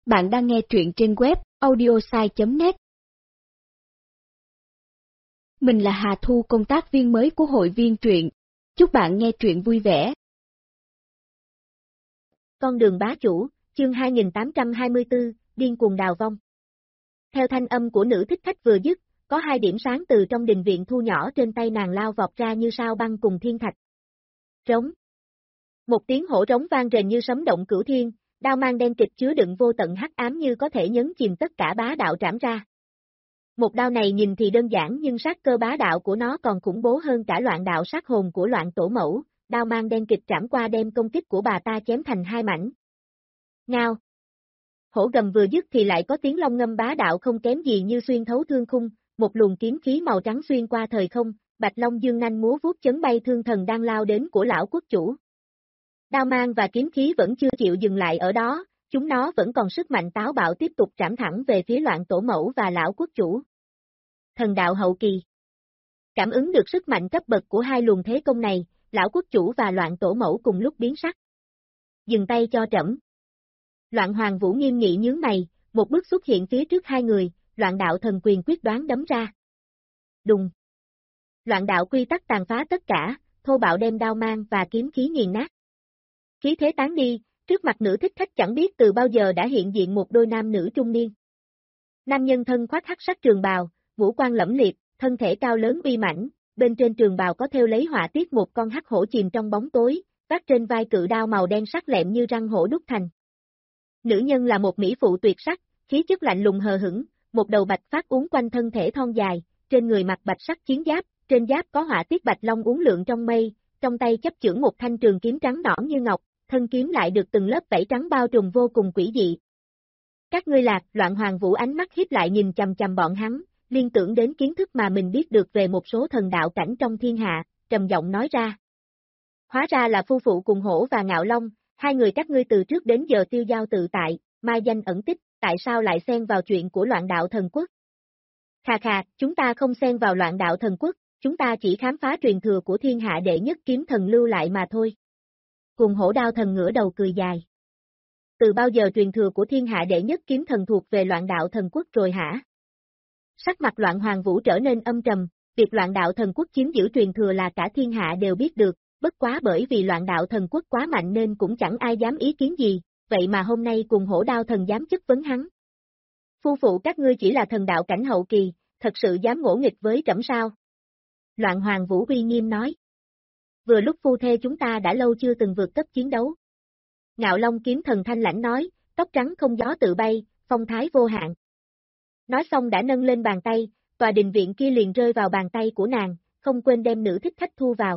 Bạn đang nghe truyện trên web audiosai.net. Mình là Hà Thu, công tác viên mới của hội viên truyện. Chúc bạn nghe truyện vui vẻ. Con đường bá chủ, chương 2824, điên cuồng đào vong. Theo thanh âm của nữ thích khách vừa dứt, có hai điểm sáng từ trong đình viện thu nhỏ trên tay nàng lao vọt ra như sao băng cùng thiên thạch. Rống. Một tiếng hổ rống vang rền như sấm động cửu thiên, đao mang đen kịch chứa đựng vô tận hắc ám như có thể nhấn chìm tất cả bá đạo trảm ra. Một đao này nhìn thì đơn giản nhưng sát cơ bá đạo của nó còn khủng bố hơn cả loạn đạo sát hồn của loạn tổ mẫu, đao mang đen kịch trảm qua đem công kích của bà ta chém thành hai mảnh. Ngao. Hổ gầm vừa dứt thì lại có tiếng long ngâm bá đạo không kém gì như xuyên thấu thương khung, một luồng kiếm khí màu trắng xuyên qua thời không, bạch long dương nanh múa vuốt chấn bay thương thần đang lao đến của lão quốc chủ. Đao mang và kiếm khí vẫn chưa chịu dừng lại ở đó, chúng nó vẫn còn sức mạnh táo bạo tiếp tục trảm thẳng về phía loạn tổ mẫu và lão quốc chủ. Thần đạo hậu kỳ. Cảm ứng được sức mạnh cấp bậc của hai luồng thế công này, lão quốc chủ và loạn tổ mẫu cùng lúc biến sắc. Dừng tay cho trẫm. Loạn Hoàng Vũ nghiêm nghị nhướng mày, một bước xuất hiện phía trước hai người, loạn đạo thần quyền quyết đoán đấm ra. Đùng. Loạn đạo quy tắc tàn phá tất cả, thô bạo đem đao mang và kiếm khí nghiền nát. Khí thế tán đi, trước mặt nữ thích khách chẳng biết từ bao giờ đã hiện diện một đôi nam nữ trung niên. Nam nhân thân khoác hắc sắc trường bào, ngũ quan lẫm liệt, thân thể cao lớn uy mãnh, bên trên trường bào có thêu lấy họa tiết một con hắc hổ chìm trong bóng tối, vác trên vai cự đao màu đen sắc lẹm như răng hổ đúc thành. Nữ nhân là một mỹ phụ tuyệt sắc, khí chất lạnh lùng hờ hững, một đầu bạch phát uốn quanh thân thể thon dài, trên người mặc bạch sắc chiến giáp, trên giáp có họa tiết bạch long uốn lượn trong mây, trong tay chấp chưởng một thanh trường kiếm trắng nõn như ngọc, thân kiếm lại được từng lớp vảy trắng bao trùm vô cùng quỷ dị. Các ngươi lạc, Loạn Hoàng Vũ ánh mắt híp lại nhìn chằm chằm bọn hắn, liên tưởng đến kiến thức mà mình biết được về một số thần đạo cảnh trong thiên hạ, trầm giọng nói ra. Hóa ra là phu phụ cùng Hổ và Ngạo Long, hai người các ngươi từ trước đến giờ tiêu giao tự tại, mai danh ẩn tích, tại sao lại xen vào chuyện của loạn đạo thần quốc? Khà khà, chúng ta không xen vào loạn đạo thần quốc, chúng ta chỉ khám phá truyền thừa của thiên hạ đệ nhất kiếm thần lưu lại mà thôi. Cùng Hổ đao thần ngửa đầu cười dài. Từ bao giờ truyền thừa của thiên hạ đệ nhất kiếm thần thuộc về loạn đạo thần quốc rồi hả? Sắc mặt Loạn Hoàng Vũ trở nên âm trầm, việc loạn đạo thần quốc chiếm giữ truyền thừa là cả thiên hạ đều biết được, bất quá bởi vì loạn đạo thần quốc quá mạnh nên cũng chẳng ai dám ý kiến gì, vậy mà hôm nay cùng Hổ đao thần dám chất vấn hắn. Phu phụ các ngươi chỉ là thần đạo cảnh hậu kỳ, thật sự dám ngỗ nghịch với trẫm sao? Loạn Hoàng Vũ uy nghiêm nói. Vừa lúc phu thê chúng ta đã lâu chưa từng vượt cấp chiến đấu. Ngạo Long kiếm thần thanh lãnh nói, tóc trắng không gió tự bay, phong thái vô hạn. Nói xong đã nâng lên bàn tay, tòa đình viện kia liền rơi vào bàn tay của nàng, không quên đem nữ thích khách thu vào.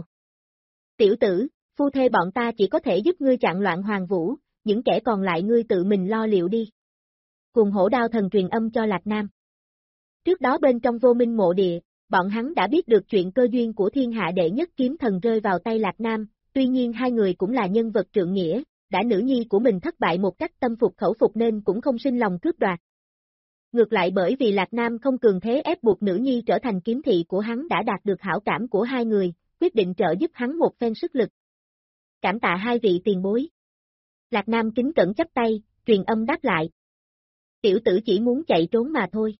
Tiểu tử, phu thê bọn ta chỉ có thể giúp ngươi chặn Loạn Hoàng Vũ, những kẻ còn lại ngươi tự mình lo liệu đi. Cùng Hổ đao thần truyền âm cho Lạc Nam. Trước đó bên trong Vô Minh mộ địa, bọn hắn đã biết được chuyện cơ duyên của thiên hạ đệ nhất kiếm thần rơi vào tay Lạc Nam, tuy nhiên hai người cũng là nhân vật trượng nghĩa, đã nữ nhi của mình thất bại một cách tâm phục khẩu phục nên cũng không sinh lòng cướp đoạt. Ngược lại bởi vì Lạc Nam không cường thế ép buộc nữ nhi trở thành kiếm thị của hắn đã đạt được hảo cảm của hai người, quyết định trợ giúp hắn một phen sức lực. Cảm tạ hai vị tiền bối. Lạc Nam kính cẩn chắp tay, truyền âm đáp lại. Tiểu tử chỉ muốn chạy trốn mà thôi.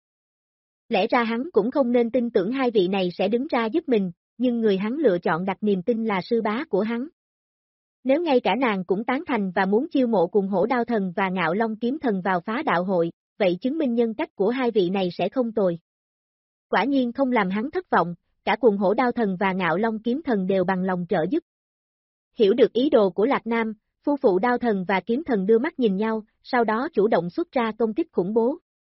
Lẽ ra hắn cũng không nên tin tưởng hai vị này sẽ đứng ra giúp mình, nhưng người hắn lựa chọn đặt niềm tin là sư bá của hắn. Nếu ngay cả nàng cũng tán thành và muốn chiêu mộ cùng Hổ đao thần và Ngạo Long kiếm thần vào phá đạo hội, vậy chứng minh nhân cách của hai vị này sẽ không tồi. Quả nhiên không làm hắn thất vọng, cả cùng Hổ đao thần và Ngạo Long kiếm thần đều bằng lòng trợ giúp. Hiểu được ý đồ của Lạc Nam, phu phụ đao thần và kiếm thần đưa mắt nhìn nhau, sau đó chủ động xuất ra công kích khủng bố.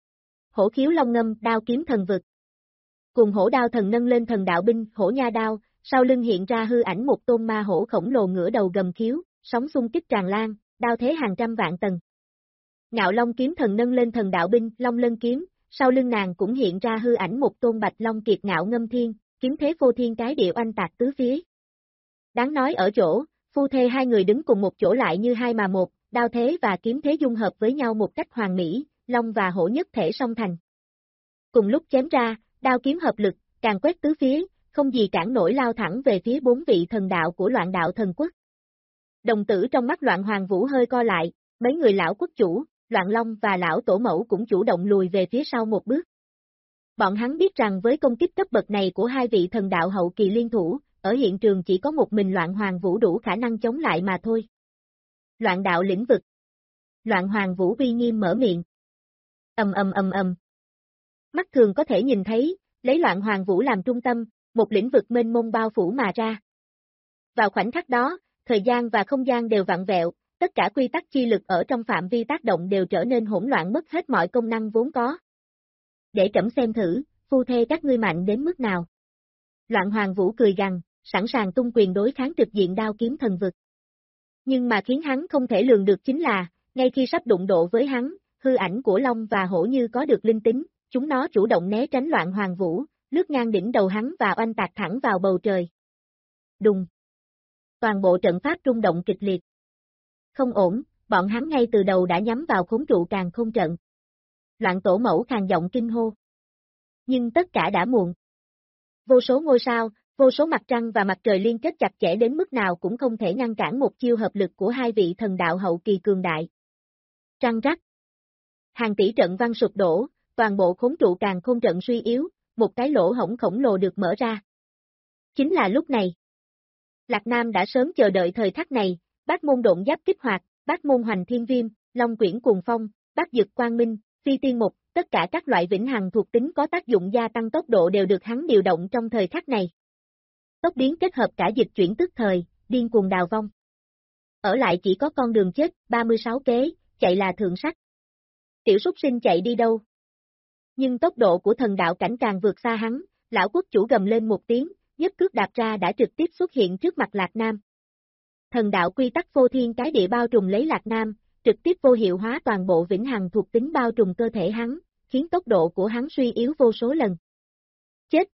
Hổ khiếu long ngâm, đao kiếm thần vực. Cùng Hổ đao thần nâng lên thần đạo binh, Hổ nha đao, sau lưng hiện ra hư ảnh một tôn ma hổ khổng lồ ngửa đầu gầm khiếu, sóng xung kích tràn lan, đao thế hàng trăm vạn tầng. Ngạo Long kiếm thần nâng lên thần đạo binh, Long Lân kiếm, sau lưng nàng cũng hiện ra hư ảnh một tôn bạch long kiệt ngạo ngâm thiên, kiếm thế phô thiên cái địa oanh tạc tứ phía. Đáng nói ở chỗ, phu thê hai người đứng cùng một chỗ lại như hai mà một, đao thế và kiếm thế dung hợp với nhau một cách hoàn mỹ, long và hổ nhất thể song thành. Cùng lúc chém ra, đao kiếm hợp lực, càng quét tứ phía, không gì cản nổi lao thẳng về phía bốn vị thần đạo của loạn đạo thần quốc. Đồng tử trong mắt Loạn Hoàng Vũ hơi co lại, mấy người lão quốc chủ, Loạn Long và lão tổ mẫu cũng chủ động lùi về phía sau một bước. Bọn hắn biết rằng với công kích cấp bậc này của hai vị thần đạo hậu kỳ liên thủ, ở hiện trường chỉ có một mình Loạn Hoàng Vũ đủ khả năng chống lại mà thôi. Loạn đạo lĩnh vực. Loạn Hoàng Vũ uy nghiêm mở miệng. Ầm ầm ầm ầm. Mắt thường có thể nhìn thấy, lấy Loạn Hoàng Vũ làm trung tâm, một lĩnh vực mênh mông bao phủ mà ra. Vào khoảnh khắc đó, thời gian và không gian đều vặn vẹo, tất cả quy tắc chi lực ở trong phạm vi tác động đều trở nên hỗn loạn mất hết mọi công năng vốn có. Để trẫm xem thử, phu thê các ngươi mạnh đến mức nào. Loạn Hoàng Vũ cười gằn, sẵn sàng tung quyền đối kháng trực diện đao kiếm thần vực. Nhưng mà khiến hắn không thể lường được chính là, ngay khi sắp đụng độ với hắn, hư ảnh của Long và Hổ như có được linh tính, chúng nó chủ động né tránh Loạn Hoàng Vũ, lướt ngang đỉnh đầu hắn và oanh tạc thẳng vào bầu trời. Đùng. Toàn bộ trận pháp rung động kịch liệt. Không ổn, bọn hắn ngay từ đầu đã nhắm vào khốn trụ càn khôn trận. Loạn tổ mẫu khàn giọng kinh hô. Nhưng tất cả đã muộn. Vô số ngôi sao, vô số mặt trăng và mặt trời liên kết chặt chẽ đến mức nào cũng không thể ngăn cản một chiêu hợp lực của hai vị thần đạo hậu kỳ cường đại. Trăng rắc. Hàng tỷ trận văn sụp đổ, toàn bộ khốn trụ càn khôn trận suy yếu, một cái lỗ hổng khổng lồ được mở ra. Chính là lúc này. Lạc Nam đã sớm chờ đợi thời khắc này, Bát môn độn giáp kích hoạt, Bát môn hoành thiên viêm, Long quyển cuồng phong, Bát dực quang minh, phi tiên mục, tất cả các loại vĩnh hằng thuộc tính có tác dụng gia tăng tốc độ đều được hắn điều động trong thời khắc này. Tốc biến kết hợp cả dịch chuyển tức thời, điên cuồng đào vong. Ở lại chỉ có con đường chết, 36 kế, chạy là thượng sách. Tiểu súc sinh chạy đi đâu? Nhưng tốc độ của thần đạo cảnh càng vượt xa hắn, lão quốc chủ gầm lên một tiếng, nhất cước đạp ra đã trực tiếp xuất hiện trước mặt Lạc Nam. Thần đạo quy tắc vô thiên cái địa bao trùm lấy Lạc Nam, trực tiếp vô hiệu hóa toàn bộ vĩnh hằng thuộc tính bao trùm cơ thể hắn, khiến tốc độ của hắn suy yếu vô số lần. Chết!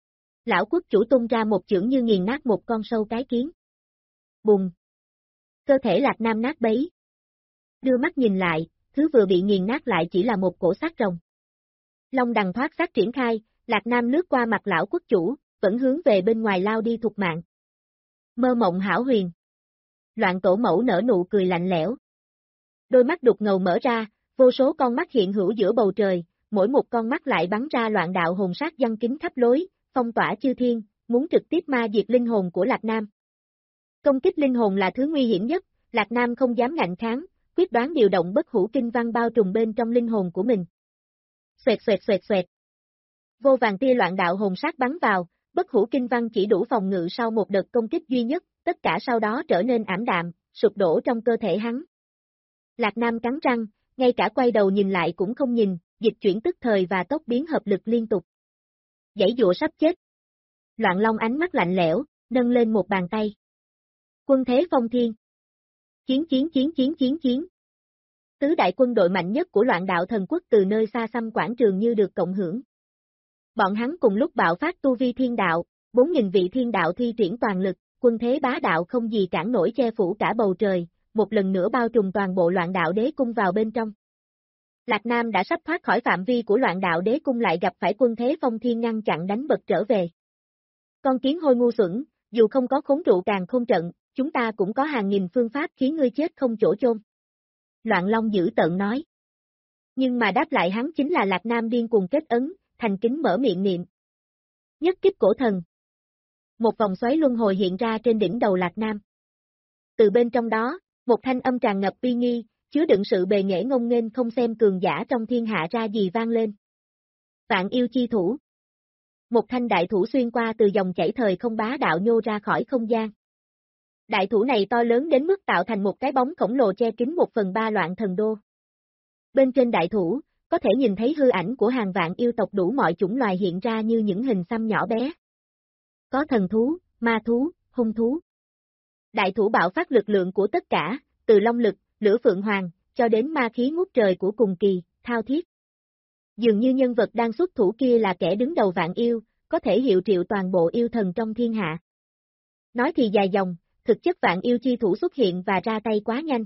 Lão quốc chủ tung ra một chưởng như nghiền nát một con sâu cái kiến. Bùng! Cơ thể Lạc Nam nát bấy. Đưa mắt nhìn lại, thứ vừa bị nghiền nát lại chỉ là một cổ xác rồng. Long đằng thoát xác triển khai, Lạc Nam lướt qua mặt lão quốc chủ, vẫn hướng về bên ngoài lao đi thục mạng. Mơ mộng hảo huyền. Loạn tổ mẫu nở nụ cười lạnh lẽo. Đôi mắt đục ngầu mở ra, vô số con mắt hiện hữu giữa bầu trời, mỗi một con mắt lại bắn ra loạn đạo hồn sát giăng kính khắp lối, phong tỏa chư thiên, muốn trực tiếp ma diệt linh hồn của Lạc Nam. Công kích linh hồn là thứ nguy hiểm nhất, Lạc Nam không dám ngạnh kháng, quyết đoán điều động bất hủ kinh văn bao trùm bên trong linh hồn của mình. Xoẹt xoẹt xoẹt xoẹt. Vô vàng tia loạn đạo hồn sát bắn vào, bất hủ kinh văn chỉ đủ phòng ngự sau một đợt công kích duy nhất, tất cả sau đó trở nên ảm đạm, sụp đổ trong cơ thể hắn. Lạc Nam cắn răng, ngay cả quay đầu nhìn lại cũng không nhìn, dịch chuyển tức thời và tốc biến hợp lực liên tục. Giãy giụa sắp chết. Loạn Long ánh mắt lạnh lẽo, nâng lên một bàn tay. Quân thế phong thiên. Chiến chiến chiến chiến chiến chiến. Tứ đại quân đội mạnh nhất của loạn đạo thần quốc từ nơi xa xăm quảng trường như được cộng hưởng. Bọn hắn cùng lúc bạo phát tu vi thiên đạo, 4.000 vị thiên đạo thi triển toàn lực, quân thế bá đạo không gì cản nổi che phủ cả bầu trời, một lần nữa bao trùm toàn bộ loạn đạo đế cung vào bên trong. Lạc Nam đã sắp thoát khỏi phạm vi của loạn đạo đế cung lại gặp phải quân thế phong thiên ngăn chặn đánh bật trở về. Con kiến hôi ngu xuẩn, dù không có khốn trụ càn khôn trận, chúng ta cũng có hàng nghìn phương pháp khiến ngươi chết không chỗ chôn. Loạn Long dữ tợn nói. Nhưng mà đáp lại hắn chính là Lạc Nam điên cuồng kết ấn, thành kính mở miệng niệm. Nhất kích cổ thần. Một vòng xoáy luân hồi hiện ra trên đỉnh đầu Lạc Nam. Từ bên trong đó, một thanh âm tràn ngập uy nghi, chứa đựng sự bề nghệ ngông nghênh không xem cường giả trong thiên hạ ra gì vang lên. Vạn yêu chi thủ. Một thanh đại thủ xuyên qua từ dòng chảy thời không bá đạo nhô ra khỏi không gian. Đại thủ này to lớn đến mức tạo thành một cái bóng khổng lồ che kín 1/3 loạn thần đô. Bên trên đại thủ, có thể nhìn thấy hư ảnh của hàng vạn yêu tộc đủ mọi chủng loài hiện ra như những hình xăm nhỏ bé. Có thần thú, ma thú, hung thú. Đại thủ bạo phát lực lượng của tất cả, từ long lực, lửa phượng hoàng, cho đến ma khí ngút trời của cùng kỳ, thao thiết. Dường như nhân vật đang xuất thủ kia là kẻ đứng đầu vạn yêu, có thể hiệu triệu toàn bộ yêu thần trong thiên hạ. Nói thì dài dòng, thực chất vạn yêu chi thủ xuất hiện và ra tay quá nhanh.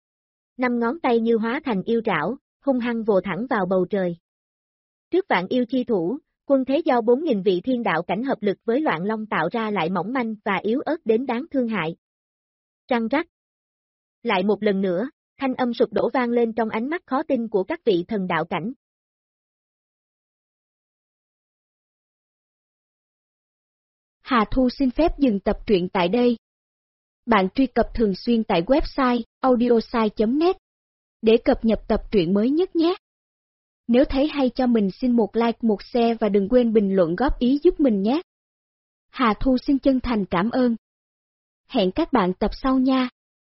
5 ngón tay như hóa thành yêu trảo, hung hăng vồ thẳng vào bầu trời. Trước vạn yêu chi thủ, quân thế do 4.000 vị thiên đạo cảnh hợp lực với Loạn Long tạo ra lại mỏng manh và yếu ớt đến đáng thương hại. Trăng rắc. Lại một lần nữa, Thanh âm sụp đổ vang lên trong ánh mắt khó tin của các vị thần đạo cảnh. Hà Thu xin phép dừng tập truyện tại đây. Bạn truy cập thường xuyên tại website audiosai.net để cập nhật tập truyện mới nhất nhé. Nếu thấy hay cho mình xin một like, một share và đừng quên bình luận góp ý giúp mình nhé. Hà Thu xin chân thành cảm ơn. Hẹn các bạn tập sau nha.